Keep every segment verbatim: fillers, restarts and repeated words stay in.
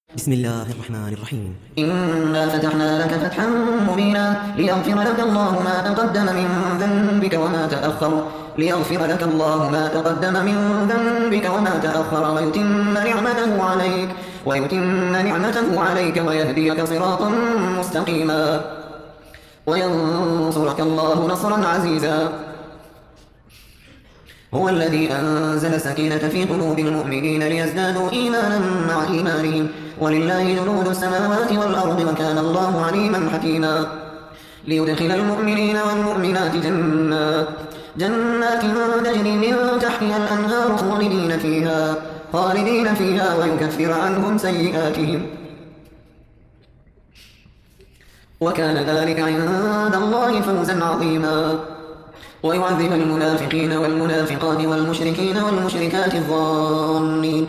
بسم الله الرحمن الرحيم. إنا فتحنا لك فتحا مبينا ليغفر لك الله ما تقدم من ذنبك وما تأخر ليغفر لك الله ما تقدم من ذنبك وما تأخر ويتم نعمته عليك ويتم نعمته عليك ويهديك صراطا مستقيما وينصرك الله نصرا عزيزا. هو الذي أنزل السكينة في قلوب المؤمنين ليزدادوا إيمانا مع إيمانهم ولله جنود السماوات والأرض وكان الله عليما حكيما. ليدخل المؤمنين والمؤمنات جنات جنات تجري من تحتها الأنهار خالدين فيها خالدين فيها ويكفر عنهم سيئاتهم وكان ذلك عند الله فوزا عظيما. ويعذب المنافقين والمنافقات والمشركين والمشركات الظانين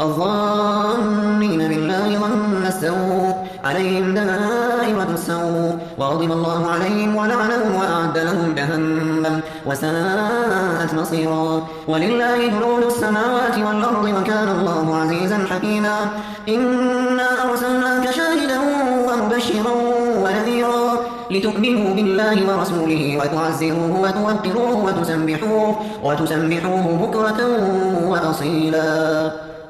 الظانين بالله ظن السوء عليهم دائرة السوء وغضب الله عليهم ولعنهم وأعد لهم جهنم وساءت مصيرا. ولله جنود السماوات والأرض وكان الله عزيزا حكيما. إنا أرسلناك شاهدا ومبشرا ونذيرا لتؤمنوا بالله ورسوله وتعزروه وتوقروه وتسبحوه وتسبحوه بكرة وأصيلا.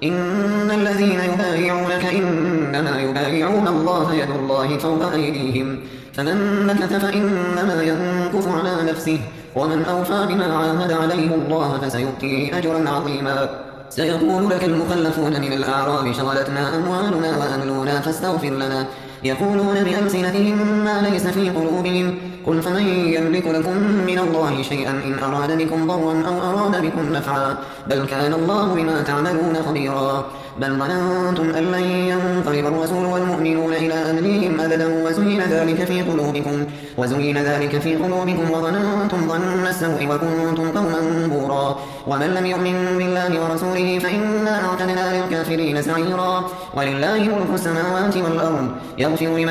إن الذين يبايعونك إنما يبايعون الله يد الله فوق أيديهم فمن نكث فإنما ينكث على نفسه ومن أوفى بما عاهد عليه الله فسيؤتيه أجرا عظيما. سيقول لك المخلفون من الأعراب شغلتنا أموالنا وأهلنا فاستغفر لنا يقولون بألسنتهم ما ليس في قلوبهم قل فمن يملك لكم من الله شيئا إن أراد بكم ضرا أو أراد بكم نفعا بل كان الله بما تعملون خبيرا. بل ظننتم أن لن ينقلب الرسول والمؤمنون إلى أهليهم أبدا وزين ذلك في قلوبكم وزين ذلك في قلوبكم وظننتم ظن السوء وكنتم قوما بورا. ومن لم يؤمن بالله ورسوله فإنا أعتدنا للكافرين سعيرا. ولله ملك السماوات والأرض يغفر لمن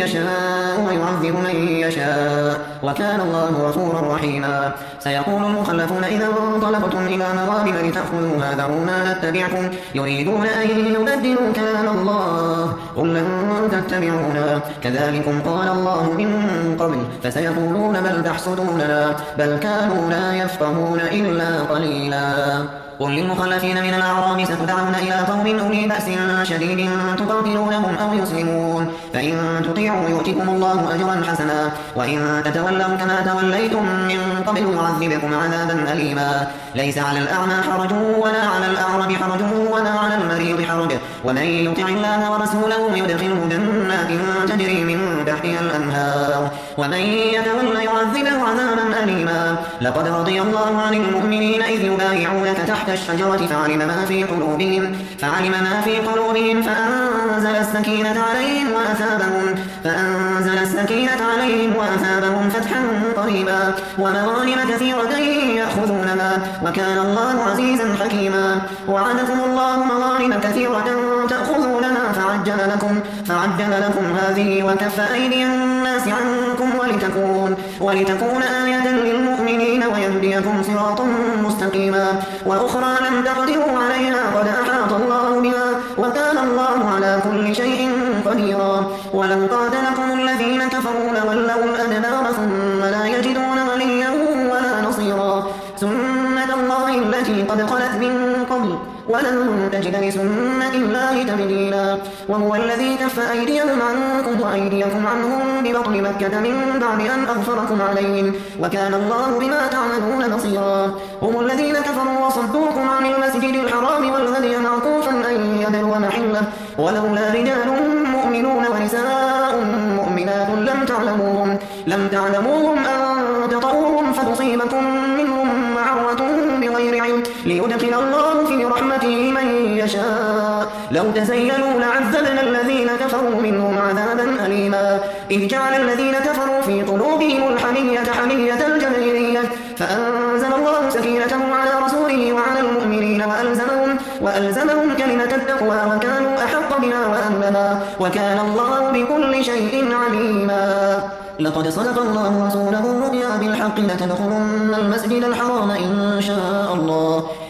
يشاء ويعذب من يشاء وكان الله غفورا رحيما. سيقول المخلفون إذا انطلقتم إلى مغانم لتأخذوها ذرونا نتبعكم يريدون أن يبدلوا كلام الله قل لن تتبعونا كذلكم قال الله من قبل فسيقولون بل تحسدوننا بل كانوا لا يفقهون إلا قليلا. قل للمخلفين من الأعراب ستدعون إلى قوم أولي بأس شديد تقاتلونهم أو يسلمون فإن تطيعوا يؤتكم الله أجرا حسنا وإن تتولوا كما توليتم من قبل يعذبكم عذابا أليما. ليس على الأعمى حرج ولا على الأعرج حرج ولا على المريض حرج ومن يطع الله ورسوله يدخله جنات تجري من تحتها الأنهار ومن يتولى يعذبه عذابا أليما. لقد رضي الله عن المؤمنين إذ يبايعونك تحت الشجرة فعلم ما في قلوبهم فعلم ما في قلوبهم فأنزل السكينة عليهم وأثابهم فأنزل السكينة عليهم وأثابهم فتحا قريبا ومغانم كثيرة يأخذونها وكان الله عزيزا حكيما. وعدكم الله مغانم كثيرة تأخذونها فعجل لكم فعجل لكم هذه وكف أيدي الناس عنكم ولتكون ولتكون آية للمؤمنين ويهديكم صراطا مستقيما. وأخرى لم تقدروا عليها قد أحاط الله بها وكان الله على كل شيء قديرا. ولو قاتلكم الذين كفروا لولوا الأدبار ثم لا يجدون وليا ولا نصيرا. سنة الله التي قد خلت من قبل ولن تجد لسنة الله تبديلا. وهو الذي كف أيديهم عنكم وأيديكم عنهم ببطن مكة من بعد أن أغفركم عليهم وكان الله بما تعملون بصيرا. هم الذين كفروا وصدوكم عن المسجد الحرام والهدي معكوفا أن يبلغ محله ولولا رجال مؤمنون ونساء مؤمنات لم تعلموهم لم تعلموهم أن تطؤوهم فتصيبكم منهم معرة بغير علم ليدخل الله في رحمته من يشاء. لو تزيلوا لعذبنا الذين كفروا منهم عذابا أليما. إذ جعل الذين كفروا في قلوبهم الحمية حمية الجاهلية فأنزل الله سكينته على رسوله وعلى المؤمنين وألزمهم, وألزمهم كلمة التقوى وكانوا أحق بها وأهلها وكان الله بكل شيء عليما. لقد صدق الله رسوله الرؤيا بالحق لتدخلن المسجد الحرام إن شاء الله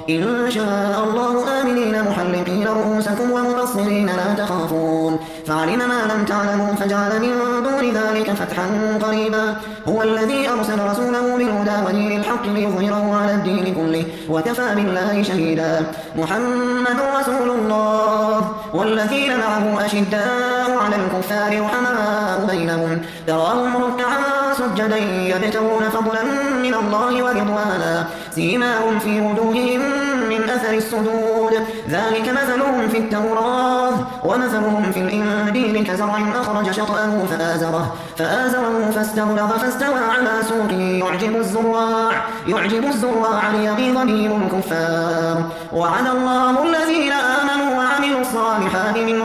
إن شاء الله آمنين محلقين رؤوسكم ومقصرين لا تخافون فعلم ما لم تعلموا فجعل من دون ذلك فتحا قريبا هو الذي أرسل رسوله بالهدى ودين الحق ليظهره على الدين كله وكفى بالله شهيدا محمد رسول الله والذين معه أشداء على الكفار رحماء بينهم تراهم ركعا سجدا يبتغون فضلا من الله ورضوانا سيماهم في وجوههم من أثر السجود ذلك مثلهم في التوراة ومثلهم في الإنجيل كزرع أخرج شطأه فآزره فآزره فاستغلظ فاستوى على سوقه يعجب الزراع يعجب الزراع ليغيظ بهم الكفار وعد الله الذين آمنوا وعملوا الصالحات من